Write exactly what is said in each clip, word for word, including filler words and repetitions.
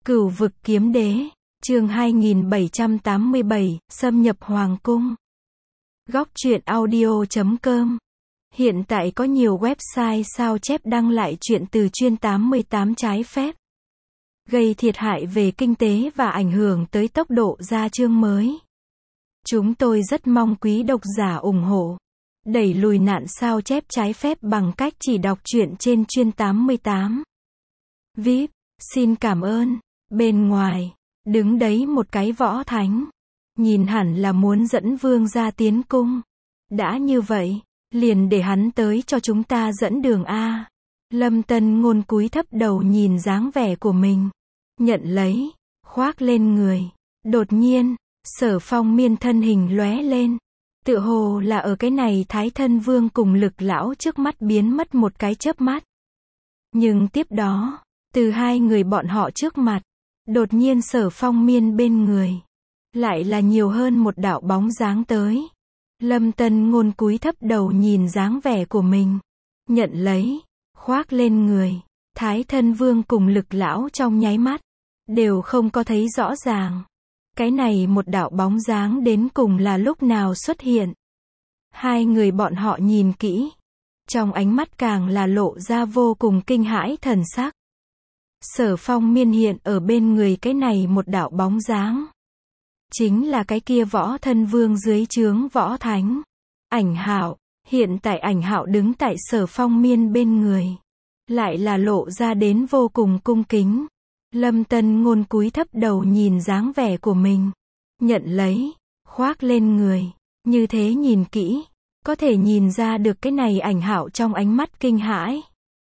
Cửu vực kiếm đế, chương hai nghìn bảy trăm tám mươi bảy, xâm nhập hoàng cung. Góc truyện audio chấm com. Hiện tại có nhiều website sao chép đăng lại truyện từ chuyên tám mươi tám trái phép, gây thiệt hại về kinh tế và ảnh hưởng tới tốc độ ra chương mới. Chúng tôi rất mong quý độc giả ủng hộ, đẩy lùi nạn sao chép trái phép bằng cách chỉ đọc truyện trên chuyên tám mươi tám. vê i pê, xin cảm ơn. Bên ngoài, đứng đấy một cái võ thánh. Nhìn hẳn là muốn dẫn vương ra tiến cung. Đã như vậy, liền để hắn tới cho chúng ta dẫn đường a. Lâm Tân Ngôn cúi thấp đầu nhìn dáng vẻ của mình. Nhận lấy, khoác lên người. Đột nhiên, Sở Phong Miên thân hình lóe lên. Tựa hồ là ở cái này Thái Thân Vương cùng Lực lão trước mắt biến mất một cái chớp mắt. Nhưng tiếp đó, từ hai người bọn họ trước mặt, đột nhiên Sở Phong Miên bên người, lại là nhiều hơn một đạo bóng dáng tới. Lâm Tân Ngôn cúi thấp đầu nhìn dáng vẻ của mình. Nhận lấy, khoác lên người. Thái Thân Vương cùng Lực lão trong nháy mắt, đều không có thấy rõ ràng. Cái này một đạo bóng dáng đến cùng là lúc nào xuất hiện. Hai người bọn họ nhìn kỹ, trong ánh mắt càng là lộ ra vô cùng kinh hãi thần sắc. Sở Phong Miên hiện ở bên người cái này một đạo bóng dáng, chính là cái kia Võ Thân Vương dưới trướng Võ Thánh, Ảnh Hạo. Hiện tại Ảnh Hạo đứng tại Sở Phong Miên bên người, lại là lộ ra đến vô cùng cung kính. Lâm Tân Ngôn cúi thấp đầu nhìn dáng vẻ của mình. Nhận lấy, khoác lên người. Như thế nhìn kỹ, có thể nhìn ra được cái này Ảnh Hạo trong ánh mắt kinh hãi.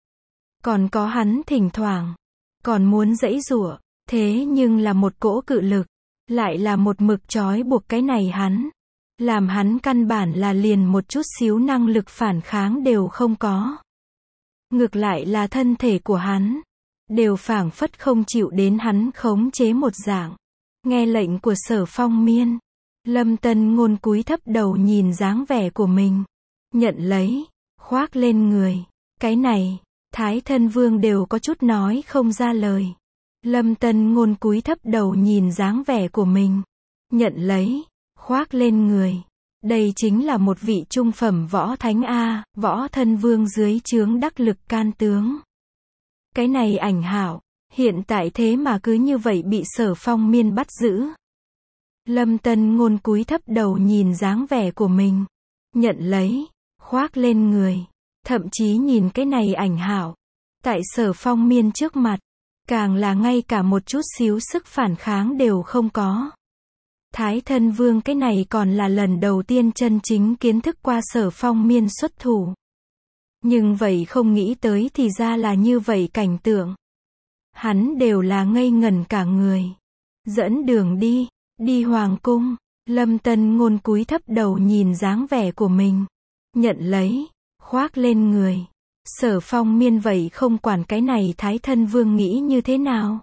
Còn có hắn thỉnh thoảng còn muốn giãy giụa, thế nhưng là một cỗ cự lực, lại là một mực trói buộc cái này hắn. Làm hắn căn bản là liền một chút xíu năng lực phản kháng đều không có. Ngược lại là thân thể của hắn, đều phảng phất không chịu đến hắn khống chế một dạng. Nghe lệnh của Sở Phong Miên, Lâm Tân Ngôn cúi thấp đầu nhìn dáng vẻ của mình. Nhận lấy, khoác lên người. Cái này, Thái Thân Vương đều có chút nói không ra lời. Lâm Tân Ngôn cúi thấp đầu nhìn dáng vẻ của mình. Nhận lấy, khoác lên người. Đây chính là một vị trung phẩm võ thánh A, Võ Thân Vương dưới trướng đắc lực can tướng. Cái này Ảnh Hạo, hiện tại thế mà cứ như vậy bị Sở Phong Miên bắt giữ. Lâm Tân Ngôn cúi thấp đầu nhìn dáng vẻ của mình. Nhận lấy, khoác lên người. Thậm chí nhìn cái này Ảnh Hạo, tại Sở Phong Miên trước mặt, càng là ngay cả một chút xíu sức phản kháng đều không có. Thái Thân Vương cái này còn là lần đầu tiên chân chính kiến thức qua Sở Phong Miên xuất thủ. Nhưng vậy không nghĩ tới thì ra là như vậy cảnh tượng. Hắn đều là ngây ngẩn cả người. Dẫn đường đi, đi hoàng cung. Lâm Tân Ngôn cúi thấp đầu nhìn dáng vẻ của mình. Nhận lấy, khoác lên người. Sở Phong Miên vậy không quản cái này Thái Thân Vương nghĩ như thế nào,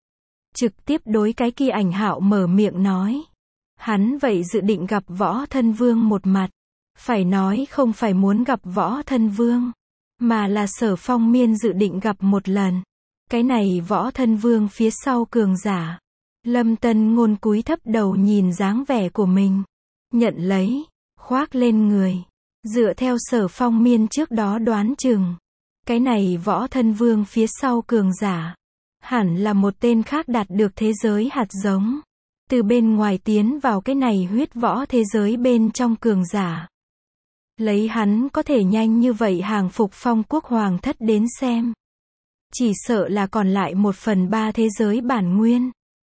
trực tiếp đối cái kia Ảnh Hạo mở miệng nói. Hắn vậy dự định gặp Võ Thân Vương một mặt. Phải nói không phải muốn gặp Võ Thân Vương, mà là Sở Phong Miên dự định gặp một lần. Cái này Võ Thân Vương phía sau cường giả. Lâm Tân Ngôn cúi thấp đầu nhìn dáng vẻ của mình. Nhận lấy, khoác lên người. Dựa theo Sở Phong Miên trước đó đoán chừng, cái này Võ Thân Vương phía sau cường giả, hẳn là một tên khác đạt được thế giới hạt giống, từ bên ngoài tiến vào cái này huyết võ thế giới bên trong cường giả. Lấy hắn có thể nhanh như vậy hàng phục Phong Quốc Hoàng thất đến xem, chỉ sợ là còn lại một phần ba thế giới bản nguyên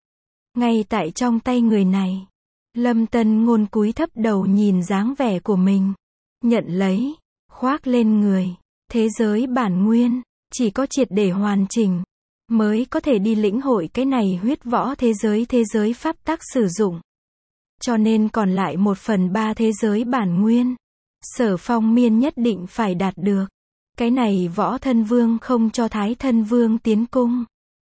ngay tại trong tay người này. Lâm Tân Ngôn cúi thấp đầu nhìn dáng vẻ của mình. Nhận lấy, khoác lên người. Thế giới bản nguyên, chỉ có triệt để hoàn chỉnh, mới có thể đi lĩnh hội cái này huyết võ thế giới thế giới pháp tắc sử dụng. Cho nên còn lại một phần ba thế giới bản nguyên, Sở Phong Miên nhất định phải đạt được. Cái này Võ Thân Vương không cho Thái Thân Vương tiến cung,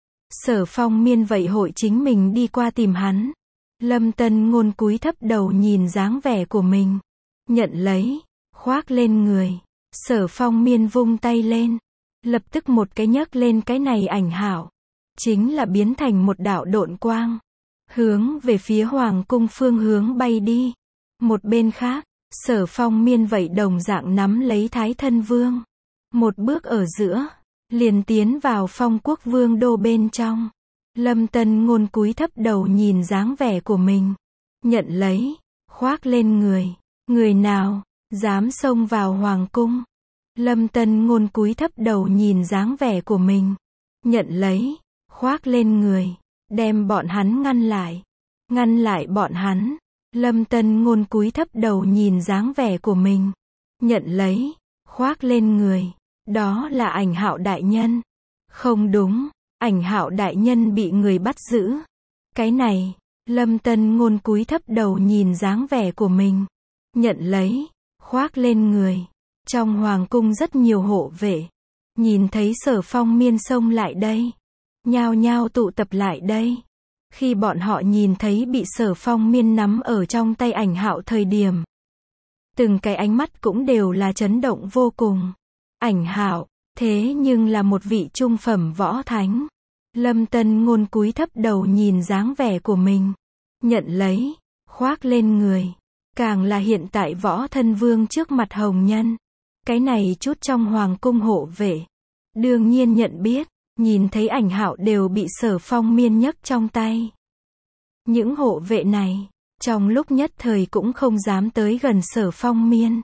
Sở Phong Miên vậy hội chính mình đi qua tìm hắn. Lâm Tân Ngôn cúi thấp đầu nhìn dáng vẻ của mình. Nhận lấy, khoác lên người. Sở Phong Miên vung tay lên, lập tức một cái nhấc lên cái này Ảnh Hạo. chính là biến thành một đạo độn quang, hướng về phía hoàng cung phương hướng bay đi. Một bên khác, Sở Phong Miên vậy đồng dạng nắm lấy Thái Thân Vương. Một bước ở giữa, liền tiến vào Phong Quốc Vương đô bên trong. Lâm Tân Ngôn cúi thấp đầu nhìn dáng vẻ của mình. Nhận lấy, khoác lên người. Người nào, dám xông vào hoàng cung. Lâm Tân Ngôn cúi thấp đầu nhìn dáng vẻ của mình. Nhận lấy, khoác lên người. Đem bọn hắn ngăn lại. Ngăn lại bọn hắn. Lâm Tân Ngôn cúi thấp đầu nhìn dáng vẻ của mình. Nhận lấy, khoác lên người. Đó là Ảnh Hạo đại nhân. Không đúng, Ảnh Hạo đại nhân bị người bắt giữ. Cái này, Lâm Tân Ngôn cúi thấp đầu nhìn dáng vẻ của mình. Nhận lấy, khoác lên người. Trong hoàng cung rất nhiều hộ vệ. Nhìn thấy Sở Phong Miên xông lại đây. Nhao nhao tụ tập lại đây. Khi bọn họ nhìn thấy bị Sở Phong Miên nắm ở trong tay Ảnh Hạo thời điểm. Từng cái ánh mắt cũng đều là chấn động vô cùng. Ảnh Hạo, thế nhưng là một vị trung phẩm võ thánh. Lâm Tân Ngôn cúi thấp đầu nhìn dáng vẻ của mình. Nhận lấy, khoác lên người. Càng là hiện tại Võ Thân Vương trước mặt hồng nhân. Cái này chút trong hoàng cung hộ vệ. Đương nhiên nhận biết, nhìn thấy Ảnh Hạo đều bị Sở Phong Miên nhấc trong tay. Những hộ vệ này, trong lúc nhất thời cũng không dám tới gần Sở Phong Miên.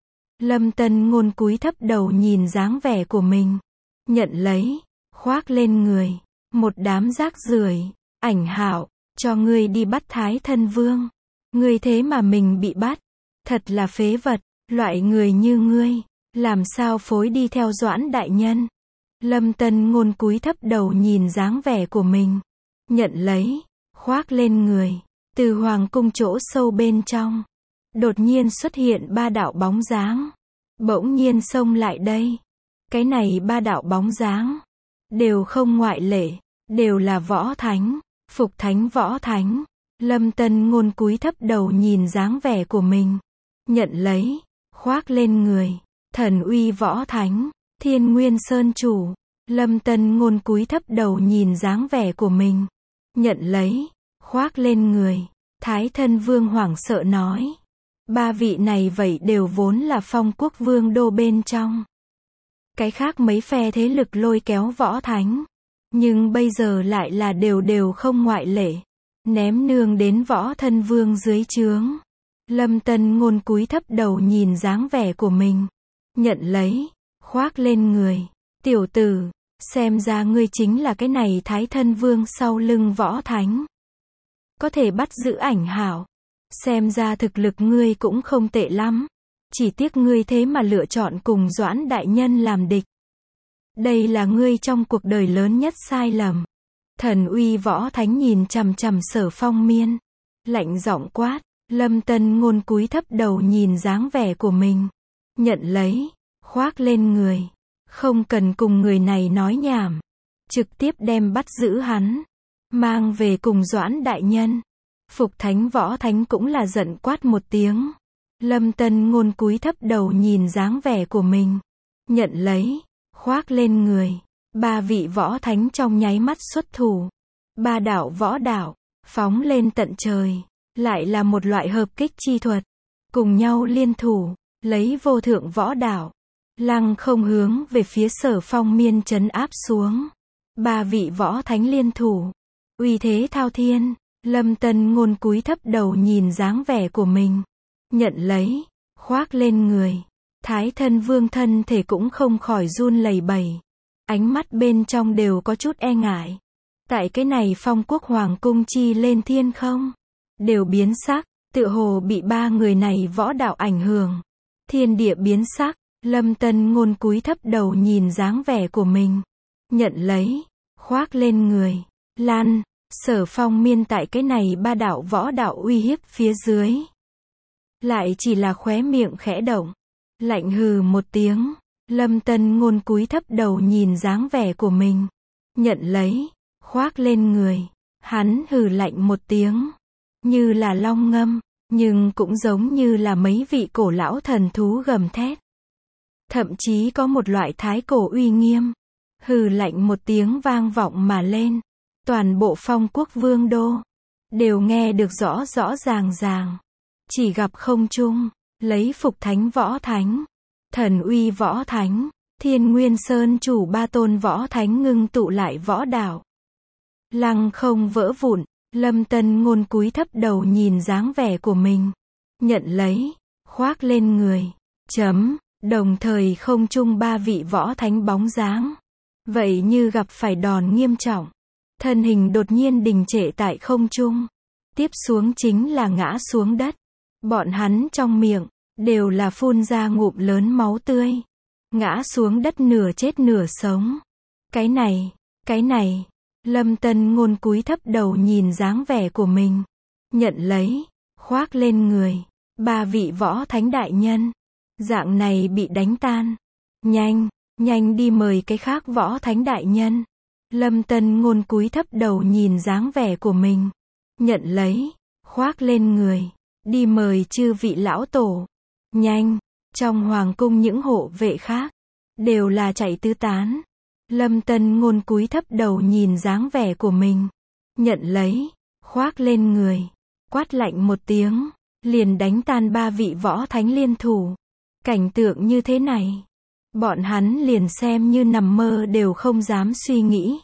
Lâm Tân Ngôn cúi thấp đầu nhìn dáng vẻ của mình. Nhận lấy, khoác lên người. Một đám rác rưởi. Ảnh Hạo, cho ngươi đi bắt Thái Thân Vương. Ngươi thế mà mình bị bắt. Thật là phế vật, loại người như ngươi, làm sao phối đi theo Doãn đại nhân. Lâm Tân Ngôn cúi thấp đầu nhìn dáng vẻ của mình. Nhận lấy, khoác lên người. Từ hoàng cung chỗ sâu bên trong, đột nhiên xuất hiện ba đạo bóng dáng. Bỗng nhiên xông lại đây. Cái này ba đạo bóng dáng, đều không ngoại lệ, đều là võ thánh, phục thánh võ thánh. Lâm Tân Ngôn cúi thấp đầu nhìn dáng vẻ của mình. Nhận lấy, khoác lên người. Thần uy võ thánh, Thiên Nguyên Sơn chủ. Lâm Tân Ngôn cúi thấp đầu nhìn dáng vẻ của mình. Nhận lấy, khoác lên người. Thái Thân Vương hoảng sợ nói. Ba vị này vậy đều vốn là Phong Quốc Vương đô bên trong. Cái khác mấy phe thế lực lôi kéo võ thánh. Nhưng bây giờ lại là đều đều không ngoại lệ. Ném nương đến Võ Thân Vương dưới trướng. Lâm Tân Ngôn cúi thấp đầu nhìn dáng vẻ của mình. Nhận lấy, khoác lên người. Tiểu tử, xem ra ngươi chính là cái này Thái Thân Vương sau lưng võ thánh. Có thể bắt giữ Ảnh Hạo. Xem ra thực lực ngươi cũng không tệ lắm. Chỉ tiếc ngươi thế mà lựa chọn cùng Doãn đại nhân làm địch. Đây là ngươi trong cuộc đời lớn nhất sai lầm. Thần uy võ thánh nhìn chằm chằm Sở Phong Miên. Lạnh giọng quát. Lâm Tân Ngôn cúi thấp đầu nhìn dáng vẻ của mình. Nhận lấy, khoác lên người. Không cần cùng người này nói nhảm. Trực tiếp đem bắt giữ hắn. Mang về cùng Doãn đại nhân. Phục thánh võ thánh cũng là giận quát một tiếng. Lâm Tân Ngôn cúi thấp đầu nhìn dáng vẻ của mình. Nhận lấy, khoác lên người. Ba vị võ thánh trong nháy mắt xuất thủ. Ba đạo võ đạo, phóng lên tận trời. Lại là một loại hợp kích chi thuật. Cùng nhau liên thủ, lấy vô thượng võ đạo. Lăng không hướng về phía Sở Phong Miên trấn áp xuống. Ba vị võ thánh liên thủ. Uy thế thao thiên. Lâm Tân Ngôn cúi thấp đầu nhìn dáng vẻ của mình. Nhận lấy, khoác lên người. Thái Thân Vương thân thể cũng không khỏi run lẩy bẩy. Ánh mắt bên trong đều có chút e ngại. Tại cái này Phong Quốc hoàng cung chi lên thiên không? Đều biến sắc, tựa hồ bị ba người này võ đạo ảnh hưởng. Thiên địa biến sắc. Lâm Tân Ngôn cúi thấp đầu nhìn dáng vẻ của mình. Nhận lấy, khoác lên người. Lan, Sở Phong Miên tại cái này ba đạo võ đạo uy hiếp phía dưới. Lại chỉ là khóe miệng khẽ động. Lạnh hừ một tiếng. Lâm Tân Ngôn cúi thấp đầu nhìn dáng vẻ của mình. Nhận lấy, khoác lên người. Hắn hừ lạnh một tiếng. Như là long ngâm, nhưng cũng giống như là mấy vị cổ lão thần thú gầm thét. Thậm chí có một loại thái cổ uy nghiêm. Hừ lạnh một tiếng vang vọng mà lên. Toàn bộ Phong Quốc vương đô đều nghe được rõ rõ ràng ràng. Chỉ gặp không trung, lấy phục thánh võ thánh, thần uy võ thánh, Thiên Nguyên Sơn chủ ba tôn võ thánh ngưng tụ lại võ đạo. Lăng không vỡ vụn, Lâm Tân Ngôn cúi thấp đầu nhìn dáng vẻ của mình. Nhận lấy, khoác lên người. Chấm, đồng thời không trung ba vị võ thánh bóng dáng. Vậy như gặp phải đòn nghiêm trọng. Thân hình đột nhiên đình trệ tại không trung. Tiếp xuống chính là ngã xuống đất. Bọn hắn trong miệng, đều là phun ra ngụm lớn máu tươi. Ngã xuống đất nửa chết nửa sống. Cái này, cái này. Lâm Tân Ngôn cúi thấp đầu nhìn dáng vẻ của mình. Nhận lấy, khoác lên người. Ba vị võ thánh đại nhân. Dạng này bị đánh tan. Nhanh, nhanh đi mời cái khác võ thánh đại nhân. Lâm Tân Ngôn cúi thấp đầu nhìn dáng vẻ của mình. Nhận lấy, khoác lên người. Đi mời chư vị lão tổ. Nhanh, trong hoàng cung những hộ vệ khác, đều là chạy tứ tán. Lâm Tân Ngôn cúi thấp đầu nhìn dáng vẻ của mình. Nhận lấy, khoác lên người. Quát lạnh một tiếng, liền đánh tan ba vị võ thánh liên thủ. Cảnh tượng như thế này, bọn hắn liền xem như nằm mơ đều không dám suy nghĩ.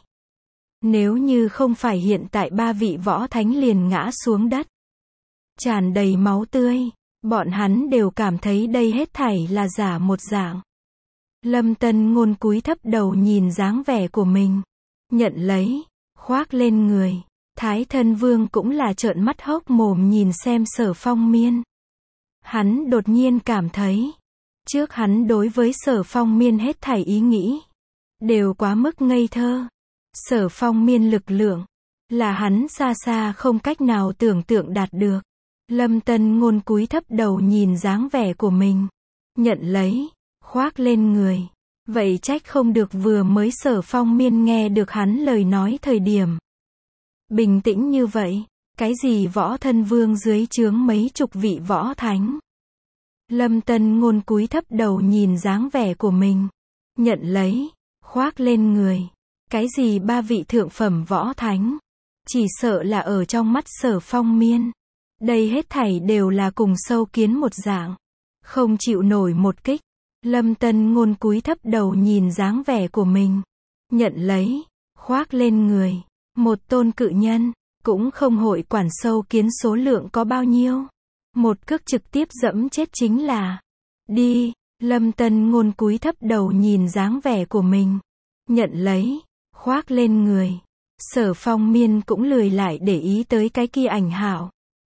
Nếu như không phải hiện tại ba vị võ thánh liền ngã xuống đất, tràn đầy máu tươi, bọn hắn đều cảm thấy đây hết thảy là giả một dạng. Lâm Tân Ngôn cúi thấp đầu nhìn dáng vẻ của mình. Nhận lấy, khoác lên người. Thái Thân Vương cũng là trợn mắt hốc mồm nhìn xem Sở Phong Miên. Hắn đột nhiên cảm thấy, trước hắn đối với Sở Phong Miên hết thảy ý nghĩ, đều quá mức ngây thơ. Sở Phong Miên lực lượng, là hắn xa xa không cách nào tưởng tượng đạt được. Lâm Tân Ngôn cúi thấp đầu nhìn dáng vẻ của mình. Nhận lấy, khoác lên người. Vậy trách không được vừa mới Sở Phong Miên nghe được hắn lời nói thời điểm bình tĩnh như vậy. Cái gì võ thân vương dưới trướng mấy chục vị võ thánh. Lâm Tân Ngôn cúi thấp đầu nhìn dáng vẻ của mình. Nhận lấy, khoác lên người. Cái gì ba vị thượng phẩm võ thánh. Chỉ sợ là ở trong mắt Sở Phong Miên. Đây hết thảy đều là cùng sâu kiến một dạng. Không chịu nổi một kích. Lâm Tân Ngôn cúi thấp đầu nhìn dáng vẻ của mình. Nhận lấy, khoác lên người. Một tôn cự nhân, cũng không hội quản sâu kiến số lượng có bao nhiêu. Một cước trực tiếp dẫm chết chính là. Đi, Lâm Tân Ngôn cúi thấp đầu nhìn dáng vẻ của mình. Nhận lấy, khoác lên người. Sở Phong Miên cũng lười lại để ý tới cái kia ảnh hảo.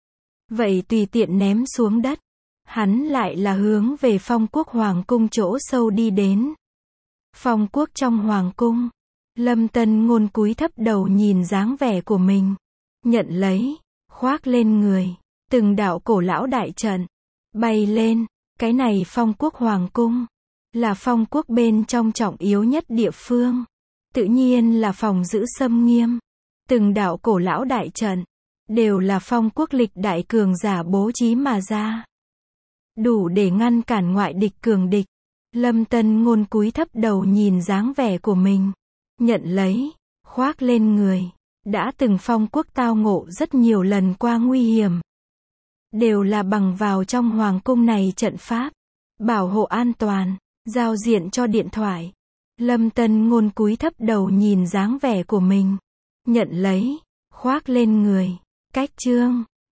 Vậy tùy tiện ném xuống đất. Hắn lại là hướng về Phong Quốc Hoàng cung chỗ sâu đi đến. Phong Quốc trong Hoàng cung. Lâm Tân Ngôn cúi thấp đầu nhìn dáng vẻ của mình. Nhận lấy, khoác lên người. Từng đạo cổ lão đại trận bay lên. Cái này Phong Quốc Hoàng cung là Phong Quốc bên trong trọng yếu nhất địa phương. Tự nhiên là phòng giữ xâm nghiêm. Từng đạo cổ lão đại trận đều là Phong Quốc lịch đại cường giả bố trí mà ra. Đủ để ngăn cản ngoại địch cường địch. Lâm Tân Ngôn cúi thấp đầu nhìn dáng vẻ của mình. Nhận lấy, khoác lên người. Đã từng Phong Quốc tao ngộ rất nhiều lần qua nguy hiểm. Đều là bằng vào trong hoàng cung này trận pháp. Bảo hộ an toàn, giao diện cho điện thoại. Lâm Tân Ngôn cúi thấp đầu nhìn dáng vẻ của mình. Nhận lấy, khoác lên người. Cách chương